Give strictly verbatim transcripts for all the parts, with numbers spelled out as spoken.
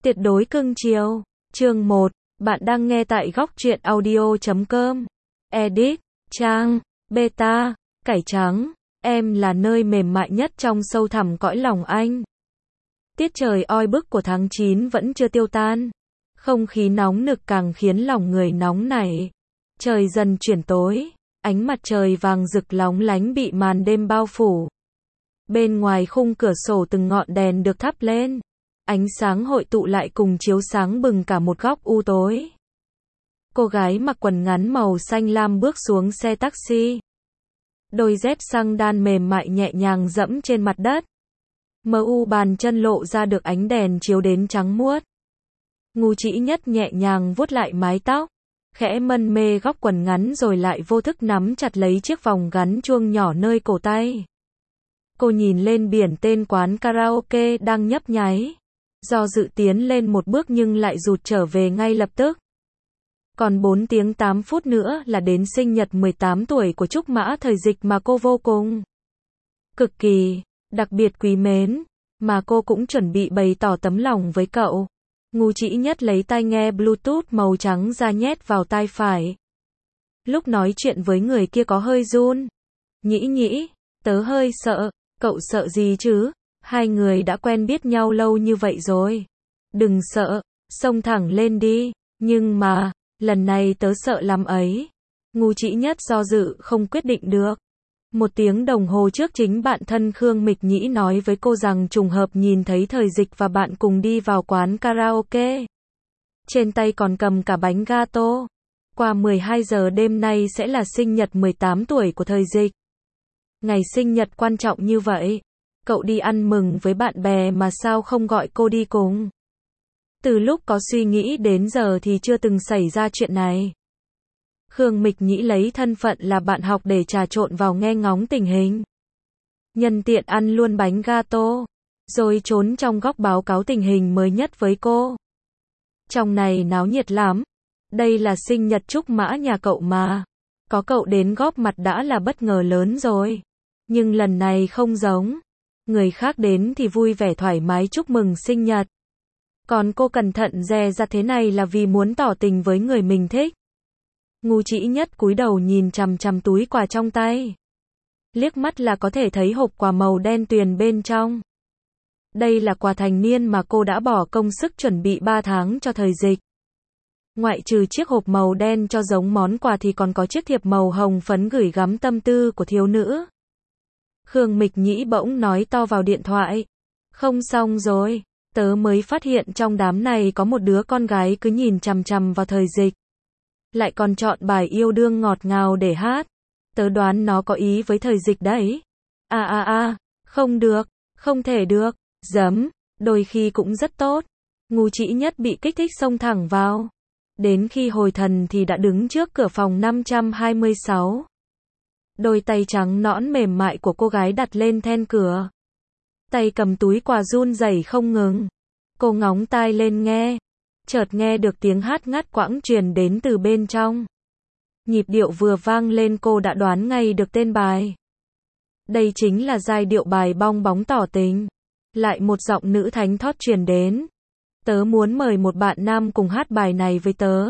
Tuyệt đối cưng chiều. Chương một. Bạn đang nghe tại góc truyện audio chấm com. Edit. Trang. Beta. Cải trắng. Em là nơi mềm mại nhất trong sâu thẳm cõi lòng anh. Tiết trời oi bức của tháng chín vẫn chưa tiêu tan. Không khí nóng nực càng khiến lòng người nóng nảy. Trời dần chuyển tối. Ánh mặt trời vàng rực lóng lánh bị màn đêm bao phủ. Bên ngoài khung cửa sổ từng ngọn đèn được thắp lên. Ánh sáng hội tụ lại cùng chiếu sáng bừng cả một góc u tối. Cô gái mặc quần ngắn màu xanh lam bước xuống xe taxi. Đôi dép xăng đan mềm mại nhẹ nhàng dẫm trên mặt đất. Mờ u bàn chân lộ ra được ánh đèn chiếu đến trắng muốt. Ngu Chỉ Nhất nhẹ nhàng vuốt lại mái tóc, khẽ mân mê góc quần ngắn rồi lại vô thức nắm chặt lấy chiếc vòng gắn chuông nhỏ nơi cổ tay. Cô nhìn lên biển tên quán karaoke đang nhấp nháy. Do dự tiến lên một bước nhưng lại rụt trở về ngay lập tức. Còn bốn tiếng tám phút nữa là đến sinh nhật mười tám tuổi của Trúc Mã Thời Dịch mà cô vô cùng, cực kỳ, đặc biệt quý mến, mà cô cũng chuẩn bị bày tỏ tấm lòng với cậu. Ngu Chỉ Nhất lấy tai nghe Bluetooth màu trắng ra nhét vào tai phải. Lúc nói chuyện với người kia có hơi run. Nhĩ nhĩ, tớ hơi sợ. Cậu sợ gì chứ? Hai người đã quen biết nhau lâu như vậy rồi. Đừng sợ, xông thẳng lên đi. Nhưng mà, lần này tớ sợ lắm ấy. Ngu Chỉ Nhất do dự không quyết định được. Một tiếng đồng hồ trước chính bạn thân Khương Mịch Nhĩ nói với cô rằng trùng hợp nhìn thấy Thời Dịch và bạn cùng đi vào quán karaoke. Trên tay còn cầm cả bánh gato. Qua mười hai giờ đêm nay sẽ là sinh nhật mười tám tuổi của Thời Dịch. Ngày sinh nhật quan trọng như vậy. Cậu đi ăn mừng với bạn bè mà sao không gọi cô đi cùng? Từ lúc có suy nghĩ đến giờ thì chưa từng xảy ra chuyện này. Khương Mịch Nhĩ lấy thân phận là bạn học để trà trộn vào nghe ngóng tình hình. Nhân tiện ăn luôn bánh gato, rồi trốn trong góc báo cáo tình hình mới nhất với cô. Trong này náo nhiệt lắm. Đây là sinh nhật Trúc Mã nhà cậu mà. Có cậu đến góp mặt đã là bất ngờ lớn rồi. Nhưng lần này không giống. Người khác đến thì vui vẻ thoải mái chúc mừng sinh nhật. Còn cô cẩn thận dè ra thế này là vì muốn tỏ tình với người mình thích. Ngu Chỉ Nhất cúi đầu nhìn chằm chằm túi quà trong tay. Liếc mắt là có thể thấy hộp quà màu đen tuyền bên trong. Đây là quà thành niên mà cô đã bỏ công sức chuẩn bị ba tháng cho Thời Dịch. Ngoại trừ chiếc hộp màu đen cho giống món quà thì còn có chiếc thiệp màu hồng phấn gửi gắm tâm tư của thiếu nữ. Khương Mịch Nhĩ bỗng nói to vào điện thoại. Không xong rồi, tớ mới phát hiện trong đám này có một đứa con gái cứ nhìn chằm chằm vào Thời Dịch. Lại còn chọn bài yêu đương ngọt ngào để hát. Tớ đoán nó có ý với Thời Dịch đấy. À à à, không được, không thể được, giấm, đôi khi cũng rất tốt. Ngu Chỉ Nhất bị kích thích xông thẳng vào. Đến khi hồi thần thì đã đứng trước cửa phòng năm trăm hai mươi sáu. Đôi tay trắng nõn mềm mại của cô gái đặt lên then cửa. Tay cầm túi quà run rẩy không ngừng. Cô ngóng tai lên nghe. Chợt nghe được tiếng hát ngắt quãng truyền đến từ bên trong. Nhịp điệu vừa vang lên cô đã đoán ngay được tên bài. Đây chính là giai điệu bài bong bóng tỏ tình. Lại một giọng nữ thánh thót truyền đến. Tớ muốn mời một bạn nam cùng hát bài này với tớ.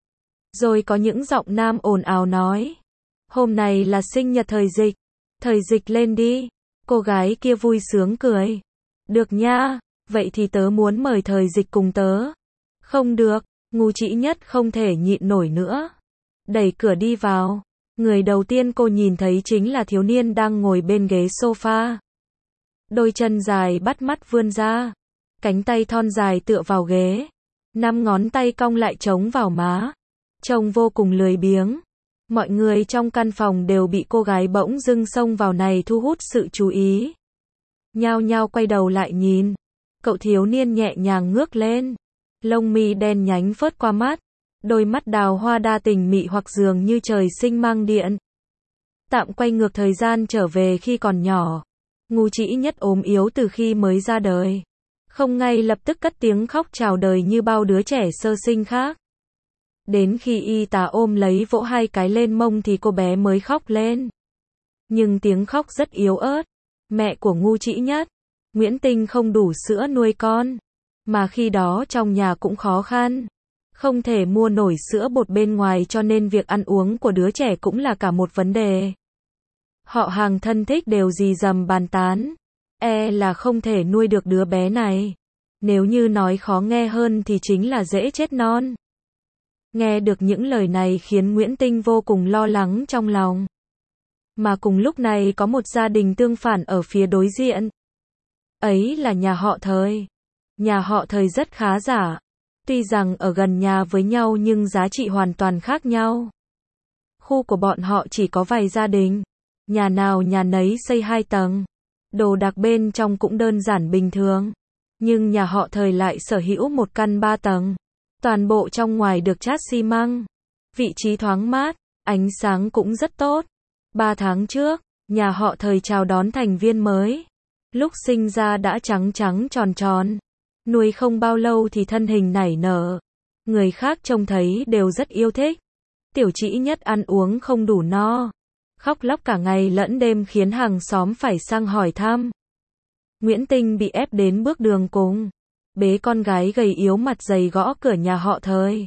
Rồi có những giọng nam ồn ào nói. Hôm nay là sinh nhật Thời Dịch. Thời Dịch lên đi. Cô gái kia vui sướng cười. Được nha, vậy thì tớ muốn mời Thời Dịch cùng tớ. Không được, Ngu Chỉ Nhất không thể nhịn nổi nữa. Đẩy cửa đi vào. Người đầu tiên cô nhìn thấy chính là thiếu niên đang ngồi bên ghế sofa. Đôi chân dài bắt mắt vươn ra. Cánh tay thon dài tựa vào ghế. Năm ngón tay cong lại chống vào má. Trông vô cùng lười biếng. Mọi người trong căn phòng đều bị cô gái bỗng dưng xông vào này thu hút sự chú ý. Nhao nhao quay đầu lại nhìn. Cậu thiếu niên nhẹ nhàng ngước lên. Lông mi đen nhánh phớt qua mắt. Đôi mắt đào hoa đa tình mị hoặc dường như trời sinh mang điện. Tạm quay ngược thời gian trở về khi còn nhỏ. Ngu Chỉ Nhất ốm yếu từ khi mới ra đời. Không ngay lập tức cất tiếng khóc chào đời như bao đứa trẻ sơ sinh khác. Đến khi y tá ôm lấy vỗ hai cái lên mông thì cô bé mới khóc lên. Nhưng tiếng khóc rất yếu ớt. Mẹ của Ngu Chỉ Nhất, Nguyễn Tinh không đủ sữa nuôi con. Mà khi đó trong nhà cũng khó khăn. Không thể mua nổi sữa bột bên ngoài cho nên việc ăn uống của đứa trẻ cũng là cả một vấn đề. Họ hàng thân thích đều rì rầm bàn tán. E là không thể nuôi được đứa bé này. Nếu như nói khó nghe hơn thì chính là dễ chết non. Nghe được những lời này khiến Nguyễn Tinh vô cùng lo lắng trong lòng. Mà cùng lúc này có một gia đình tương phản ở phía đối diện. Ấy là nhà họ Thời. Nhà họ Thời rất khá giả. Tuy rằng ở gần nhà với nhau nhưng giá trị hoàn toàn khác nhau. Khu của bọn họ chỉ có vài gia đình. Nhà nào nhà nấy xây hai tầng. Đồ đạc bên trong cũng đơn giản bình thường. Nhưng nhà họ Thời lại sở hữu một căn ba tầng. Toàn bộ trong ngoài được chát xi măng. Vị trí thoáng mát, ánh sáng cũng rất tốt. Ba tháng trước, nhà họ Thời chào đón thành viên mới. Lúc sinh ra đã trắng trắng tròn tròn. Nuôi không bao lâu thì thân hình nảy nở. Người khác trông thấy đều rất yêu thích. Tiểu Trĩ Nhất ăn uống không đủ no. Khóc lóc cả ngày lẫn đêm khiến hàng xóm phải sang hỏi thăm. Nguyễn Tinh bị ép đến bước đường cùng. Bế con gái gầy yếu mặt dày gõ cửa nhà họ Thời.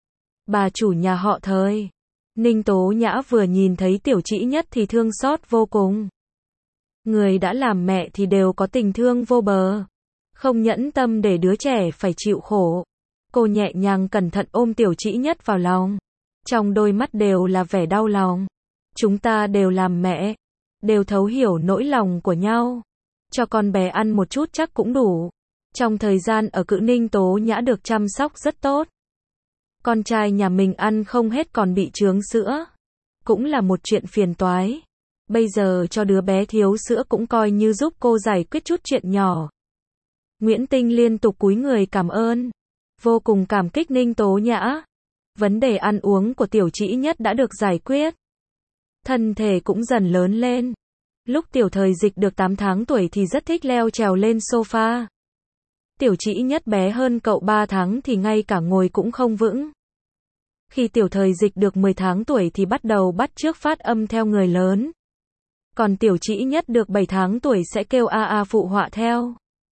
Bà chủ nhà họ Thời. Ninh Tố Nhã vừa nhìn thấy Tiểu Trĩ Nhất thì thương xót vô cùng. Người đã làm mẹ thì đều có tình thương vô bờ. Không nhẫn tâm để đứa trẻ phải chịu khổ. Cô nhẹ nhàng cẩn thận ôm Tiểu Trĩ Nhất vào lòng. Trong đôi mắt đều là vẻ đau lòng. Chúng ta đều làm mẹ. Đều thấu hiểu nỗi lòng của nhau. Cho con bé ăn một chút chắc cũng đủ. Trong thời gian ở Cự Ninh Tố Nhã được chăm sóc rất tốt. Con trai nhà mình ăn không hết còn bị chướng sữa. Cũng là một chuyện phiền toái. Bây giờ cho đứa bé thiếu sữa cũng coi như giúp cô giải quyết chút chuyện nhỏ. Nguyễn Tinh liên tục cúi người cảm ơn. Vô cùng cảm kích Ninh Tố Nhã. Vấn đề ăn uống của Tiểu Trĩ Nhất đã được giải quyết. Thân thể cũng dần lớn lên. Lúc Tiểu Thời Dịch được tám tháng tuổi thì rất thích leo trèo lên sofa. Tiểu Trĩ Nhất bé hơn cậu ba tháng thì ngay cả ngồi cũng không vững. Khi Tiểu Thời Dịch được mười tháng tuổi thì bắt đầu bắt chước phát âm theo người lớn. Còn Tiểu Trĩ Nhất được bảy tháng tuổi sẽ kêu a a phụ họa theo.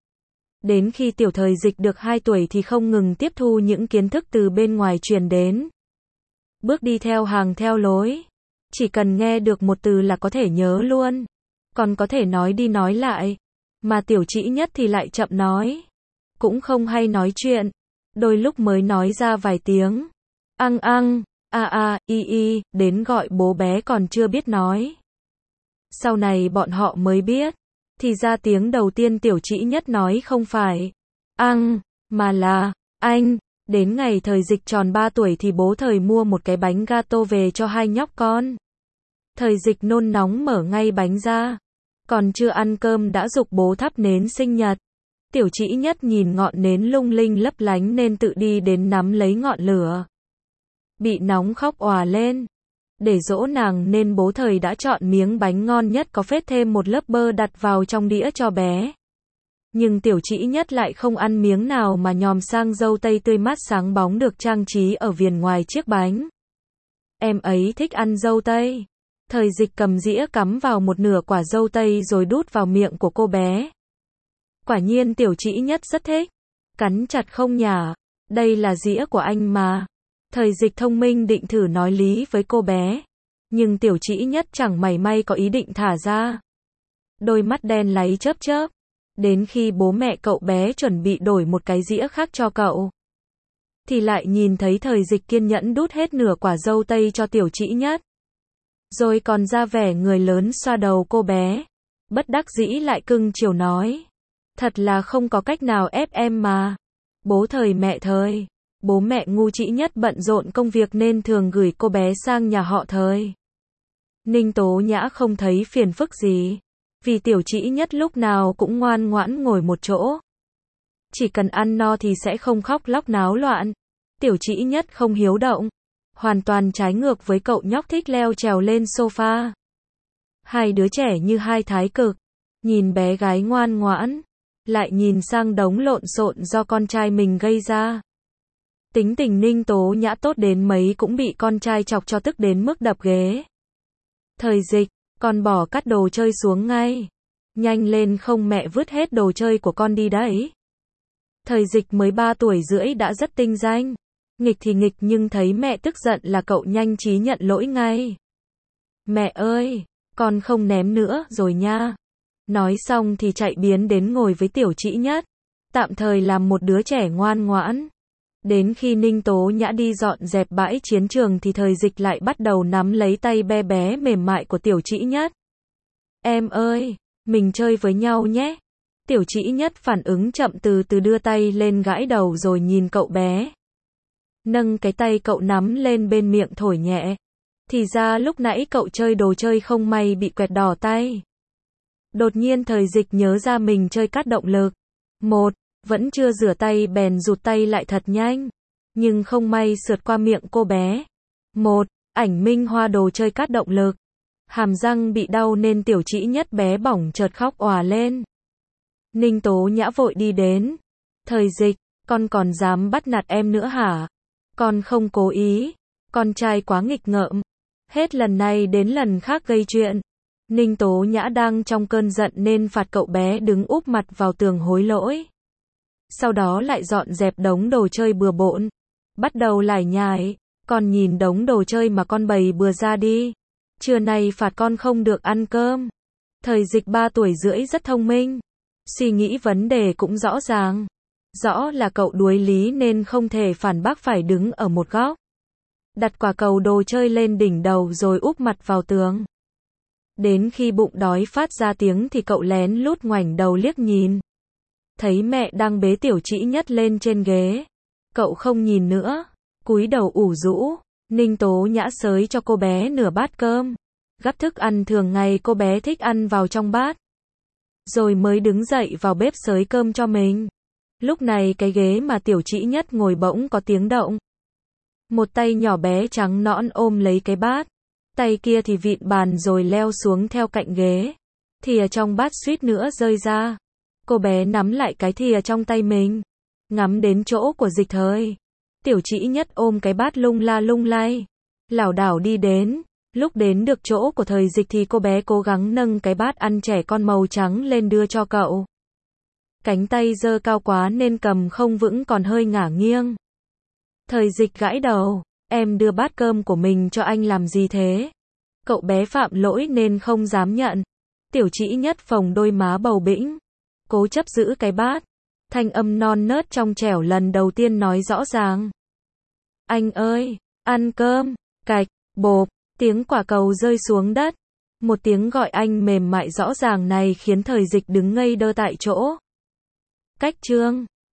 Đến khi Tiểu Thời Dịch được hai tuổi thì không ngừng tiếp thu những kiến thức từ bên ngoài truyền đến. Bước đi theo hàng theo lối. Chỉ cần nghe được một từ là có thể nhớ luôn. Còn có thể nói đi nói lại. Mà Tiểu Trĩ Nhất thì lại chậm nói. Cũng không hay nói chuyện. Đôi lúc mới nói ra vài tiếng. Ăn ăn, a a, y y, đến gọi bố bé còn chưa biết nói. Sau này bọn họ mới biết. Thì ra tiếng đầu tiên Tiểu Trĩ Nhất nói không phải ăn, mà là anh. Đến ngày Thời Dịch tròn ba tuổi thì bố Thời mua một cái bánh gato về cho hai nhóc con. Thời Dịch nôn nóng mở ngay bánh ra. Còn chưa ăn cơm đã giục bố thắp nến sinh nhật. Tiểu Trĩ Nhất nhìn ngọn nến lung linh lấp lánh nên tự đi đến nắm lấy ngọn lửa. Bị nóng khóc òa lên. Để dỗ nàng nên bố Thời đã chọn miếng bánh ngon nhất có phết thêm một lớp bơ đặt vào trong đĩa cho bé. Nhưng Tiểu Trĩ Nhất lại không ăn miếng nào mà nhòm sang dâu tây tươi mát sáng bóng được trang trí ở viền ngoài chiếc bánh. Em ấy thích ăn dâu tây. Thời Dịch cầm dĩa cắm vào một nửa quả dâu tây rồi đút vào miệng của cô bé. Quả nhiên Tiểu Trĩ Nhất rất thích. Cắn chặt không nhả. Đây là dĩa của anh mà. Thời Dịch thông minh định thử nói lý với cô bé. Nhưng Tiểu Trĩ Nhất chẳng mảy may có ý định thả ra. Đôi mắt đen láy chớp chớp. Đến khi bố mẹ cậu bé chuẩn bị đổi một cái dĩa khác cho cậu. Thì lại nhìn thấy Thời Dịch kiên nhẫn đút hết nửa quả dâu tây cho Tiểu Trĩ Nhất. Rồi còn ra vẻ người lớn xoa đầu cô bé. Bất đắc dĩ lại cưng chiều nói. Thật là không có cách nào ép em mà. Bố Thời mẹ Thời. Bố mẹ ngu Trĩ Nhất bận rộn công việc nên thường gửi cô bé sang nhà họ Thời. Ninh Tố Nhã không thấy phiền phức gì. Vì Tiểu Trĩ Nhất lúc nào cũng ngoan ngoãn ngồi một chỗ. Chỉ cần ăn no thì sẽ không khóc lóc náo loạn. Tiểu Trĩ Nhất không hiếu động. Hoàn toàn trái ngược với cậu nhóc thích leo trèo lên sofa. Hai đứa trẻ như hai thái cực. Nhìn bé gái ngoan ngoãn. Lại nhìn sang đống lộn xộn do con trai mình gây ra. Tính tình Ninh Tố Nhã tốt đến mấy cũng bị con trai chọc cho tức đến mức đập ghế. Thời Dịch, con bỏ cắt đồ chơi xuống ngay. Nhanh lên không mẹ vứt hết đồ chơi của con đi đấy. Thời Dịch mới ba tuổi rưỡi đã rất tinh danh. Nghịch thì nghịch nhưng thấy mẹ tức giận là cậu nhanh trí nhận lỗi ngay. Mẹ ơi, con không ném nữa rồi nha. Nói xong thì chạy biến đến ngồi với Tiểu Trĩ Nhất. Tạm thời làm một đứa trẻ ngoan ngoãn. Đến khi Ninh Tố Nhã đi dọn dẹp bãi chiến trường thì Thời Dịch lại bắt đầu nắm lấy tay bé bé mềm mại của Tiểu Trĩ Nhất. Em ơi, mình chơi với nhau nhé. Tiểu Trĩ Nhất phản ứng chậm từ từ đưa tay lên gãi đầu rồi nhìn cậu bé. Nâng cái tay cậu nắm lên bên miệng thổi nhẹ. Thì ra lúc nãy cậu chơi đồ chơi không may bị quẹt đỏ tay. Đột nhiên Thời Dịch nhớ ra mình chơi cắt động lực. Một, vẫn chưa rửa tay bèn rụt tay lại thật nhanh. Nhưng không may sượt qua miệng cô bé. Một, ảnh minh hoa đồ chơi cắt động lực. Hàm răng bị đau nên Tiểu Trĩ Nhất bé bỏng chợt khóc òa lên. Ninh Tố Nhã vội đi đến. Thời Dịch, con còn dám bắt nạt em nữa hả? Con không cố ý. Con trai quá nghịch ngợm. Hết lần này đến lần khác gây chuyện. Ninh Tố Nhã đang trong cơn giận nên phạt cậu bé đứng úp mặt vào tường hối lỗi. Sau đó lại dọn dẹp đống đồ chơi bừa bộn. Bắt đầu lải nhải. Con nhìn đống đồ chơi mà con bày bừa ra đi. Trưa nay phạt con không được ăn cơm. Thời Dịch ba tuổi rưỡi rất thông minh. Suy nghĩ vấn đề cũng rõ ràng. Rõ là cậu đuối lý nên không thể phản bác, phải đứng ở một góc. Đặt quả cầu đồ chơi lên đỉnh đầu rồi úp mặt vào tường. Đến khi bụng đói phát ra tiếng thì cậu lén lút ngoảnh đầu liếc nhìn. Thấy mẹ đang bế Tiểu Trĩ Nhất lên trên ghế. Cậu không nhìn nữa. Cúi đầu ủ rũ. Ninh Tố Nhã xới cho cô bé nửa bát cơm. Gắp thức ăn thường ngày cô bé thích ăn vào trong bát. Rồi mới đứng dậy vào bếp xới cơm cho mình. Lúc này cái ghế mà Tiểu Trĩ Nhất ngồi bỗng có tiếng động. Một tay nhỏ bé trắng nõn ôm lấy cái bát. Tay kia thì vịn bàn rồi leo xuống theo cạnh ghế. Thìa trong bát suýt nữa rơi ra. Cô bé nắm lại cái thìa trong tay mình. Ngắm đến chỗ của Dịch Thời. Tiểu Trĩ Nhất ôm cái bát lung la lung lay. Lảo đảo đi đến. Lúc đến được chỗ của Thời Dịch thì cô bé cố gắng nâng cái bát ăn trẻ con màu trắng lên đưa cho cậu. Cánh tay giơ cao quá nên cầm không vững còn hơi ngả nghiêng. Thời Dịch gãi đầu. Em đưa bát cơm của mình cho anh làm gì thế? Cậu bé phạm lỗi nên không dám nhận. Tiểu Trĩ Nhất phồng đôi má bầu bĩnh. Cố chấp giữ cái bát. Thanh âm non nớt trong trẻo lần đầu tiên nói rõ ràng. Anh ơi, ăn cơm. Cạch, bộp, tiếng quả cầu rơi xuống đất. Một tiếng gọi anh mềm mại rõ ràng này khiến Thời Dịch đứng ngây đơ tại chỗ. Cách chương